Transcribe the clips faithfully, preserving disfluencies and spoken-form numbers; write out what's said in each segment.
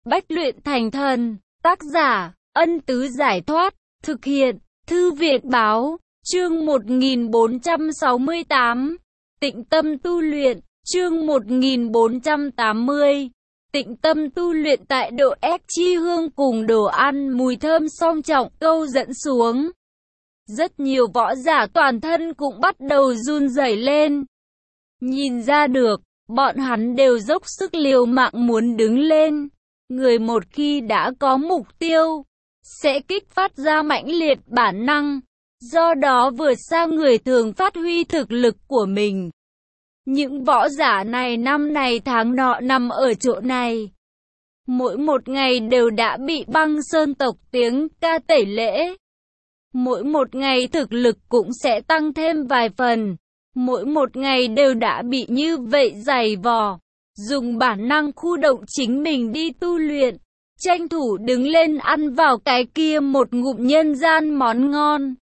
Bách luyện thành thần. Tác giả, Ân Tứ Giải Thoát. Thực hiện, Thư viện Báo. Chương một nghìn bốn trăm sáu mươi tám. Tịnh tâm tu luyện. Chương một nghìn bốn trăm tám mươi. Tịnh tâm tu luyện tại độ ép chi hương cùng đồ ăn mùi thơm song trọng câu dẫn xuống. Rất nhiều võ giả toàn thân cũng bắt đầu run rẩy lên. Nhìn ra được, bọn hắn đều dốc sức liều mạng muốn đứng lên. Người một khi đã có mục tiêu, sẽ kích phát ra mãnh liệt bản năng, do đó vượt xa người thường phát huy thực lực của mình. Những võ giả này năm này tháng nọ nằm ở chỗ này, mỗi một ngày đều đã bị băng sơn tộc tiếng ca tẩy lễ. Mỗi một ngày thực lực cũng sẽ tăng thêm vài phần. Mỗi một ngày đều đã bị như vậy dày vò, dùng bản năng khu động chính mình đi tu luyện, tranh thủ đứng lên ăn vào cái kia một ngụm nhân gian món ngon.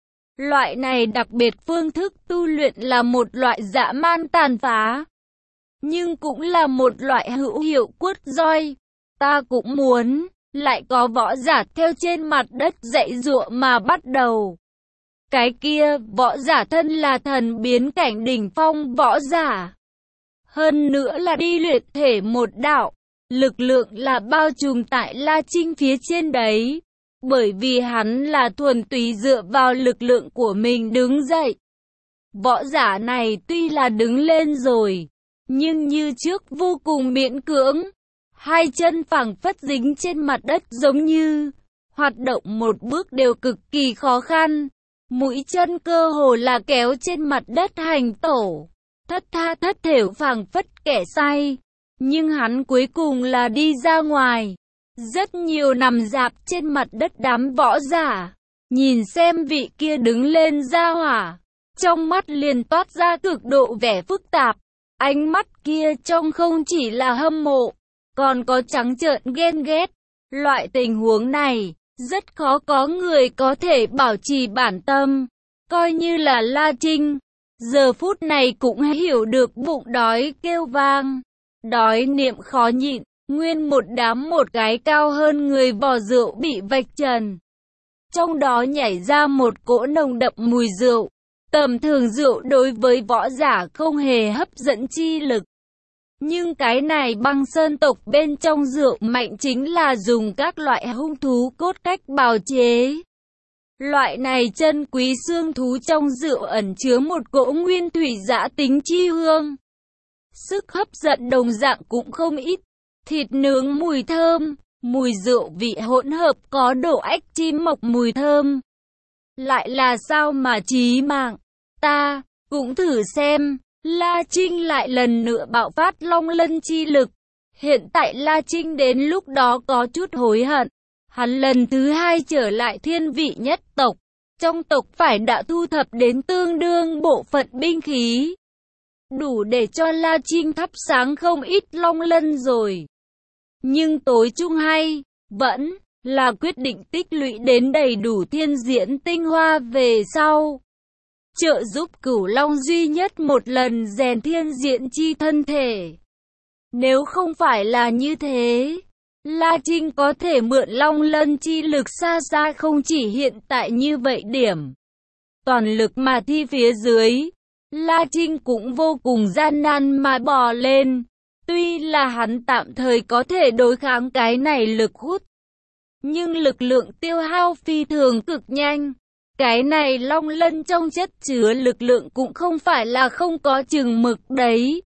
Loại này đặc biệt phương thức tu luyện là một loại dã man tàn phá, nhưng cũng là một loại hữu hiệu quất roi. Ta cũng muốn, lại có võ giả theo trên mặt đất dạy dụa mà bắt đầu. Cái kia, võ giả thân là thần biến cảnh đỉnh phong võ giả. Hơn nữa là đi luyện thể một đạo, lực lượng là bao trùm tại La Trinh phía trên đấy. Bởi vì hắn là thuần túy dựa vào lực lượng của mình đứng dậy. Võ giả này tuy là đứng lên rồi, nhưng như trước vô cùng miễn cưỡng. Hai chân phẳng phất dính trên mặt đất giống như hoạt động một bước đều cực kỳ khó khăn. Mũi chân cơ hồ là kéo trên mặt đất hành tổ, thất tha thất thểu phảng phất kẻ say. Nhưng hắn cuối cùng là đi ra ngoài. Rất nhiều nằm rạp trên mặt đất đám võ giả, nhìn xem vị kia đứng lên ra hỏa, trong mắt liền toát ra cực độ vẻ phức tạp. Ánh mắt kia trông không chỉ là hâm mộ, còn có trắng trợn ghen ghét. Loại tình huống này, rất khó có người có thể bảo trì bản tâm. Coi như là La Trinh, giờ phút này cũng hiểu được bụng đói kêu vang. Đói niệm khó nhịn, nguyên một đám một cái cao hơn người vò rượu bị vạch trần. Trong đó nhảy ra một cỗ nồng đậm mùi rượu. Tầm thường rượu đối với võ giả không hề hấp dẫn chi lực. Nhưng cái này băng sơn tộc bên trong rượu mạnh chính là dùng các loại hung thú cốt cách bào chế. Loại này chân quý xương thú trong rượu ẩn chứa một cỗ nguyên thủy dã tính chi hương. Sức hấp dẫn đồng dạng cũng không ít. Thịt nướng mùi thơm, mùi rượu vị hỗn hợp có độ ách chim mộc mùi thơm. Lại là sao mà chí mạng. Ta cũng thử xem. La Trinh lại lần nữa bạo phát long lân chi lực. Hiện tại La Trinh đến lúc đó có chút hối hận. Hắn lần thứ hai trở lại thiên vị nhất tộc. Trong tộc phải đã thu thập đến tương đương bộ phận binh khí, đủ để cho La Trinh thắp sáng không ít long lân rồi. Nhưng tối chung hay, vẫn là quyết định tích lũy đến đầy đủ thiên diễn tinh hoa về sau. Trợ giúp Cửu Long duy nhất một lần rèn thiên diễn chi thân thể. Nếu không phải là như thế, La Trinh có thể mượn long lân chi lực xa xa không chỉ hiện tại như vậy điểm. Toàn lực mà thi phía dưới, La Trinh cũng vô cùng gian nan mà bò lên. Tuy là hắn tạm thời có thể đối kháng cái này lực hút, nhưng lực lượng tiêu hao phi thường cực nhanh. Cái này long lân trong chất chứa lực lượng cũng không phải là không có chừng mực đấy.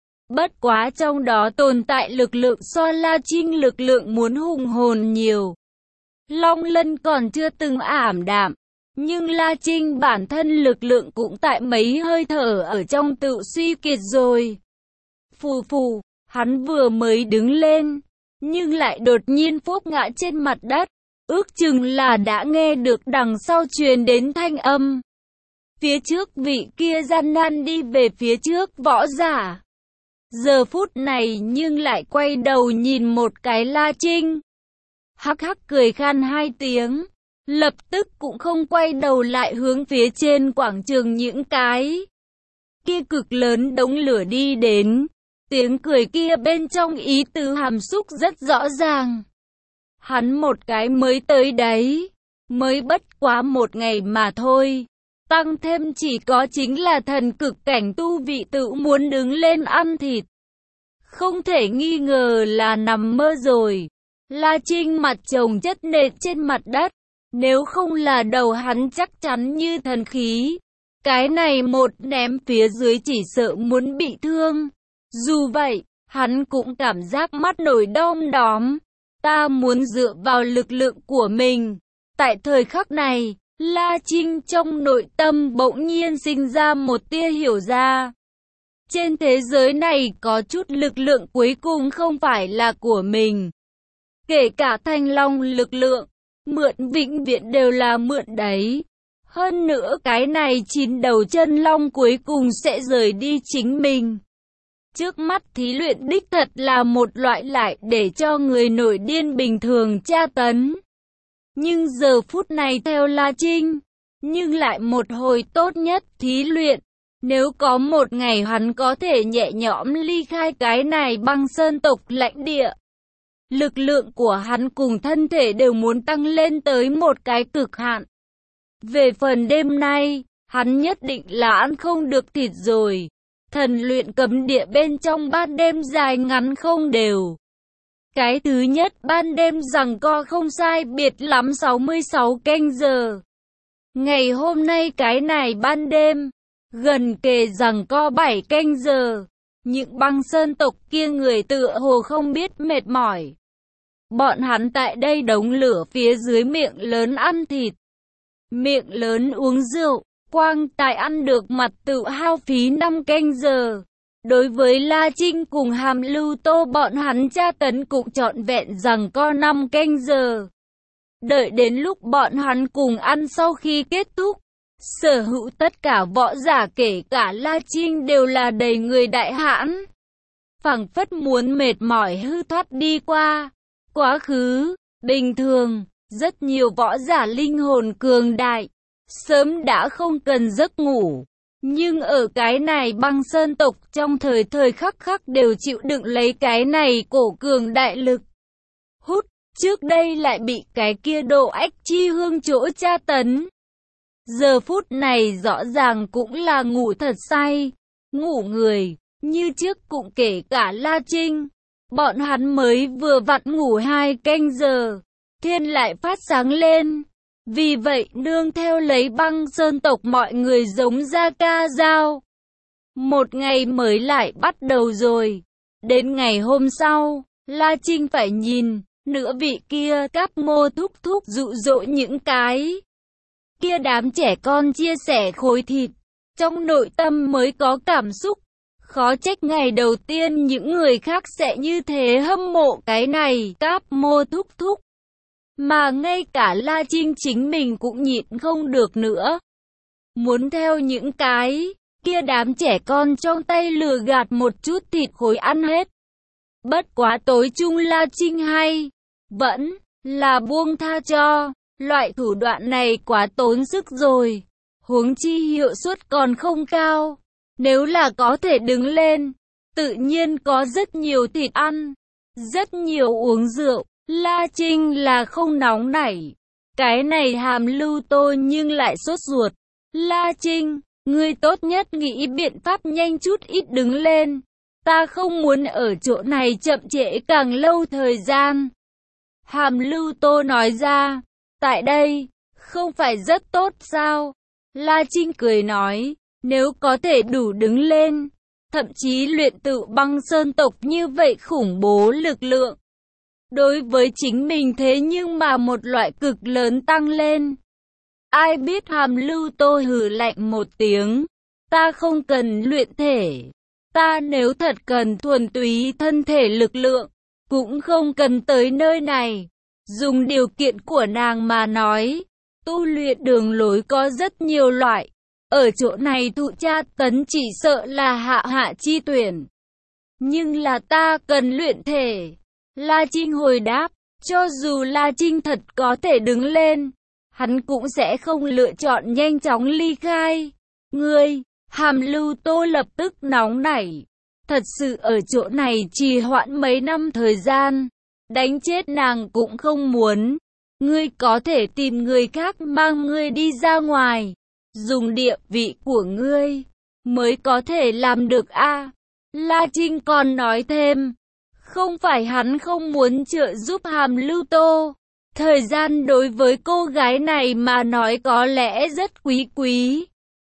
Bất quá trong đó tồn tại lực lượng so La Trinh lực lượng muốn hùng hồn nhiều. Long lân còn chưa từng ảm đạm, nhưng La Trinh bản thân lực lượng cũng tại mấy hơi thở ở trong tự suy kiệt rồi. Phù phù, hắn vừa mới đứng lên, nhưng lại đột nhiên phốc ngã trên mặt đất. Ước chừng là đã nghe được đằng sau truyền đến thanh âm. Phía trước vị kia gian nan đi về phía trước võ giả. Giờ phút này nhưng lại quay đầu nhìn một cái La Trinh. Hắc hắc cười khan hai tiếng. Lập tức cũng không quay đầu lại hướng phía trên quảng trường những cái kia cực lớn đống lửa đi đến. Tiếng cười kia bên trong ý tứ hàm xúc rất rõ ràng. Hắn một cái mới tới đấy, mới bất quá một ngày mà thôi. Tăng thêm chỉ có chính là thần cực cảnh tu vị tự muốn đứng lên ăn thịt. Không thể nghi ngờ là nằm mơ rồi. La Trinh mặt chồng chất nện trên mặt đất. Nếu không là đầu hắn chắc chắn như thần khí. Cái này một ném phía dưới chỉ sợ muốn bị thương. Dù vậy, hắn cũng cảm giác mắt nổi đom đóm. Ta muốn dựa vào lực lượng của mình. Tại thời khắc này, La Trinh trong nội tâm bỗng nhiên sinh ra một tia hiểu ra. Trên thế giới này có chút lực lượng cuối cùng không phải là của mình. Kể cả Thanh Long lực lượng, mượn vĩnh viễn đều là mượn đấy. Hơn nữa cái này chín đầu chân long cuối cùng sẽ rời đi chính mình. Trước mắt thí luyện đích thật là một loại lại để cho người nổi điên bình thường tra tấn. Nhưng giờ phút này theo La Trinh, nhưng lại một hồi tốt nhất thí luyện. Nếu có một ngày hắn có thể nhẹ nhõm ly khai cái này băng sơn tộc lãnh địa. Lực lượng của hắn cùng thân thể đều muốn tăng lên tới một cái cực hạn. Về phần đêm nay, hắn nhất định là ăn không được thịt rồi. Thần luyện cấm địa bên trong ban đêm dài ngắn không đều. Cái thứ nhất ban đêm giằng co không sai biệt lắm sáu mươi sáu canh giờ. Ngày hôm nay cái này ban đêm, gần kề giằng co bảy canh giờ. Những băng sơn tộc kia người tựa hồ không biết mệt mỏi. Bọn hắn tại đây đống lửa phía dưới miệng lớn ăn thịt. Miệng lớn uống rượu. Quang tại ăn được mặt tự hao phí năm canh giờ. Đối với La Trinh cùng Hàm Lưu Tô bọn hắn tra tấn cũng trọn vẹn rằng co năm canh giờ. Đợi đến lúc bọn hắn cùng ăn sau khi kết thúc, sở hữu tất cả võ giả kể cả La Trinh đều là đầy người đại hãn. Phảng phất muốn mệt mỏi hư thoát đi qua. Quá khứ, bình thường, rất nhiều võ giả linh hồn cường đại. Sớm đã không cần giấc ngủ. Nhưng ở cái này băng sơn tộc trong thời thời khắc khắc đều chịu đựng lấy cái này cổ cường đại lực. Hút, trước đây lại bị cái kia độ ách chi hương chỗ tra tấn. Giờ phút này rõ ràng cũng là ngủ thật say. Ngủ người, như trước cũng kể cả La Trinh. Bọn hắn mới vừa vặn ngủ hai canh giờ. Thiên lại phát sáng lên. Vì vậy nương theo lấy băng sơn tộc mọi người giống ra ca dao. Một ngày mới lại bắt đầu rồi. Đến ngày hôm sau, La Trinh phải nhìn, nửa vị kia các mô thúc thúc dụ dỗ những cái. Kia đám trẻ con chia sẻ khối thịt, trong nội tâm mới có cảm xúc. Khó trách ngày đầu tiên những người khác sẽ như thế hâm mộ cái này, các mô thúc thúc. Mà ngay cả La Trinh chính mình cũng nhịn không được nữa. Muốn theo những cái kia đám trẻ con trong tay lừa gạt một chút thịt khối ăn hết. Bất quá tối chung La Trinh hay, vẫn là buông tha cho. Loại thủ đoạn này quá tốn sức rồi. Huống chi hiệu suất còn không cao. Nếu là có thể đứng lên, tự nhiên có rất nhiều thịt ăn, rất nhiều uống rượu. La Trinh là không nóng nảy. Cái này Hàm Lưu Tô nhưng lại sốt ruột. La Trinh, ngươi tốt nhất nghĩ biện pháp nhanh chút ít đứng lên. Ta không muốn ở chỗ này chậm trễ càng lâu thời gian. Hàm Lưu Tô nói ra, tại đây, không phải rất tốt sao? La Trinh cười nói, nếu có thể đủ đứng lên, thậm chí luyện tự băng sơn tộc như vậy khủng bố lực lượng. Đối với chính mình thế nhưng mà một loại cực lớn tăng lên. Ai biết Hàm Lưu Tô hừ lạnh một tiếng. Ta không cần luyện thể. Ta nếu thật cần thuần túy thân thể lực lượng, cũng không cần tới nơi này. Dùng điều kiện của nàng mà nói, tu luyện đường lối có rất nhiều loại. Ở chỗ này thụ tra tấn chỉ sợ là hạ hạ chi tuyển. Nhưng là ta cần luyện thể. La Trinh hồi đáp, cho dù La Trinh thật có thể đứng lên, hắn cũng sẽ không lựa chọn nhanh chóng ly khai. Ngươi, Hàm Lưu Tô lập tức nóng nảy. Thật sự ở chỗ này trì hoãn mấy năm thời gian, đánh chết nàng cũng không muốn. Ngươi có thể tìm người khác mang ngươi đi ra ngoài, dùng địa vị của ngươi mới có thể làm được a. La Trinh còn nói thêm, không phải hắn không muốn trợ giúp Hàm Lưu Tô. Thời gian đối với cô gái này mà nói có lẽ rất quý quý.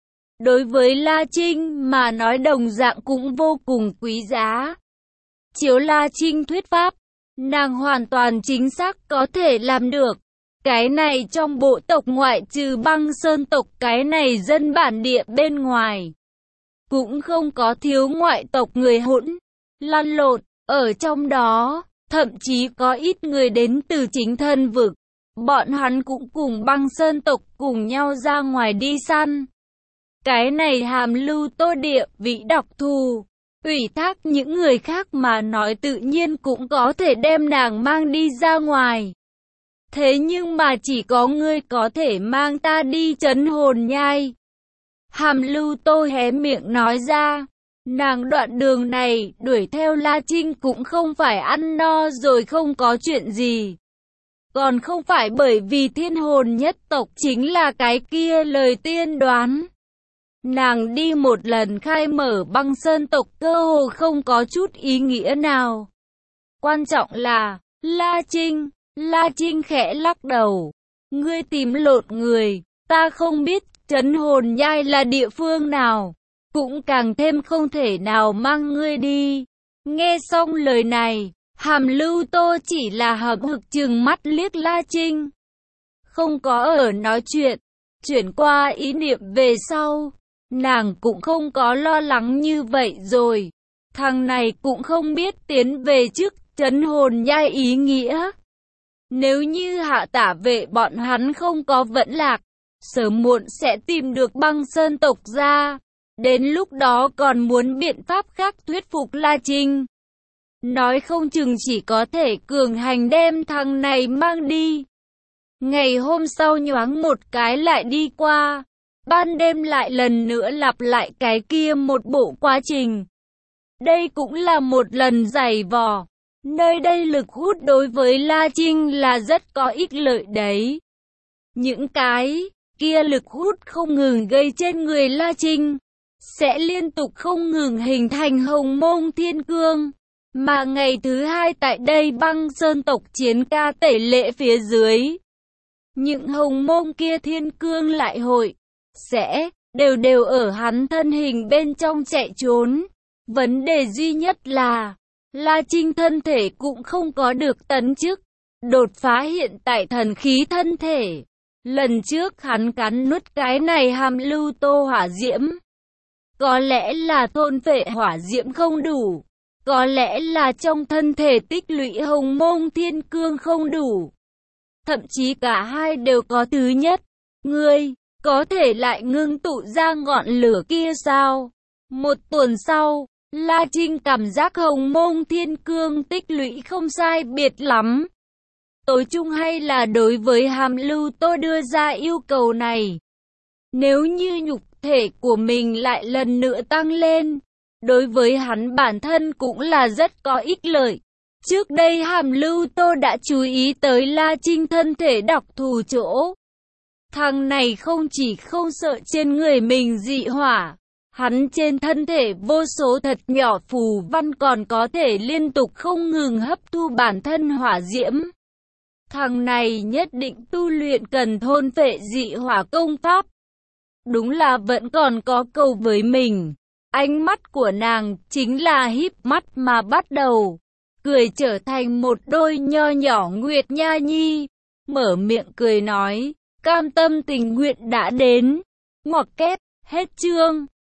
Đối với La Trinh mà nói đồng dạng cũng vô cùng quý giá. Chiếu La Trinh thuyết pháp, nàng hoàn toàn chính xác có thể làm được. Cái này trong bộ tộc ngoại trừ Băng Sơn tộc, cái này dân bản địa bên ngoài cũng không có thiếu ngoại tộc người hỗn lăn lộn ở trong đó, thậm chí có ít người đến từ chính thân vực. Bọn hắn cũng cùng Băng Sơn tộc cùng nhau ra ngoài đi săn. Cái này Hàm Lưu Tô địa vị đặc thù, ủy thác những người khác mà nói tự nhiên cũng có thể đem nàng mang đi ra ngoài. Thế nhưng mà chỉ có ngươi có thể mang ta đi Trấn Hồn Nhai. Hàm Lưu Tô hé miệng nói ra, nàng đoạn đường này đuổi theo La Trinh cũng không phải ăn no rồi không có chuyện gì. Còn không phải bởi vì thiên hồn nhất tộc chính là cái kia lời tiên đoán. Nàng đi một lần khai mở Băng Sơn tộc cơ hồ không có chút ý nghĩa nào. Quan trọng là, La Trinh, La Trinh khẽ lắc đầu. Ngươi tìm lộn người, ta không biết Trấn Hồn Nhai là địa phương nào, cũng càng thêm không thể nào mang ngươi đi. Nghe xong lời này, Hàm Lưu Tô chỉ là hậm hực trừng mắt liếc La Trinh. Không có ở nói chuyện, chuyển qua ý niệm về sau. Nàng cũng không có lo lắng như vậy rồi. Thằng này cũng không biết tiến về trước Trấn Hồn Nhai ý nghĩa. Nếu như Hạ Tả Vệ bọn hắn không có vẫn lạc, sớm muộn sẽ tìm được Băng Sơn tộc ra. Đến lúc đó còn muốn biện pháp khác thuyết phục La Trinh. Nói không chừng chỉ có thể cường hành đem thằng này mang đi. Ngày hôm sau nhoáng một cái lại đi qua. Ban đêm lại lần nữa lặp lại cái kia một bộ quá trình. Đây cũng là một lần giày vò. Nơi đây lực hút đối với La Trinh là rất có ích lợi đấy. Những cái kia lực hút không ngừng gây trên người La Trinh, sẽ liên tục không ngừng hình thành Hồng Mông Thiên Cương. Mà ngày thứ hai tại đây Băng Sơn tộc chiến ca tẩy lệ phía dưới, những Hồng Mông kia Thiên Cương lại hội sẽ đều đều ở hắn thân hình bên trong chạy trốn. Vấn đề duy nhất là La Trinh thân thể cũng không có được tấn chức, đột phá hiện tại thần khí thân thể. Lần trước hắn cắn nuốt cái này Hàm Lưu Tô hỏa diễm, có lẽ là thôn phệ hỏa diễm không đủ, có lẽ là trong thân thể tích lũy Hồng Mông Thiên Cương không đủ, thậm chí cả hai đều có. Thứ nhất, ngươi có thể lại ngưng tụ ra ngọn lửa kia sao? Một tuần sau, La Trinh cảm giác Hồng Mông Thiên Cương tích lũy không sai biệt lắm. Tối chung hay là đối với Hàm Lưu Tô đưa ra yêu cầu này. Nếu như nhục thể của mình lại lần nữa tăng lên, đối với hắn bản thân cũng là rất có ích lợi. Trước đây Hàm Lưu Tô đã chú ý tới La Trinh thân thể đặc thù chỗ. Thằng này không chỉ không sợ trên người mình dị hỏa, hắn trên thân thể vô số thật nhỏ phù văn còn có thể liên tục không ngừng hấp thu bản thân hỏa diễm. Thằng này nhất định tu luyện cần thôn phệ dị hỏa công pháp. Đúng là vẫn còn có cầu với mình. Ánh mắt của nàng chính là híp mắt mà bắt đầu cười, trở thành một đôi nho nhỏ nguyệt nha nhi. Mở miệng cười nói, cam tâm tình nguyện đã đến. Ngoặc kép, hết chương.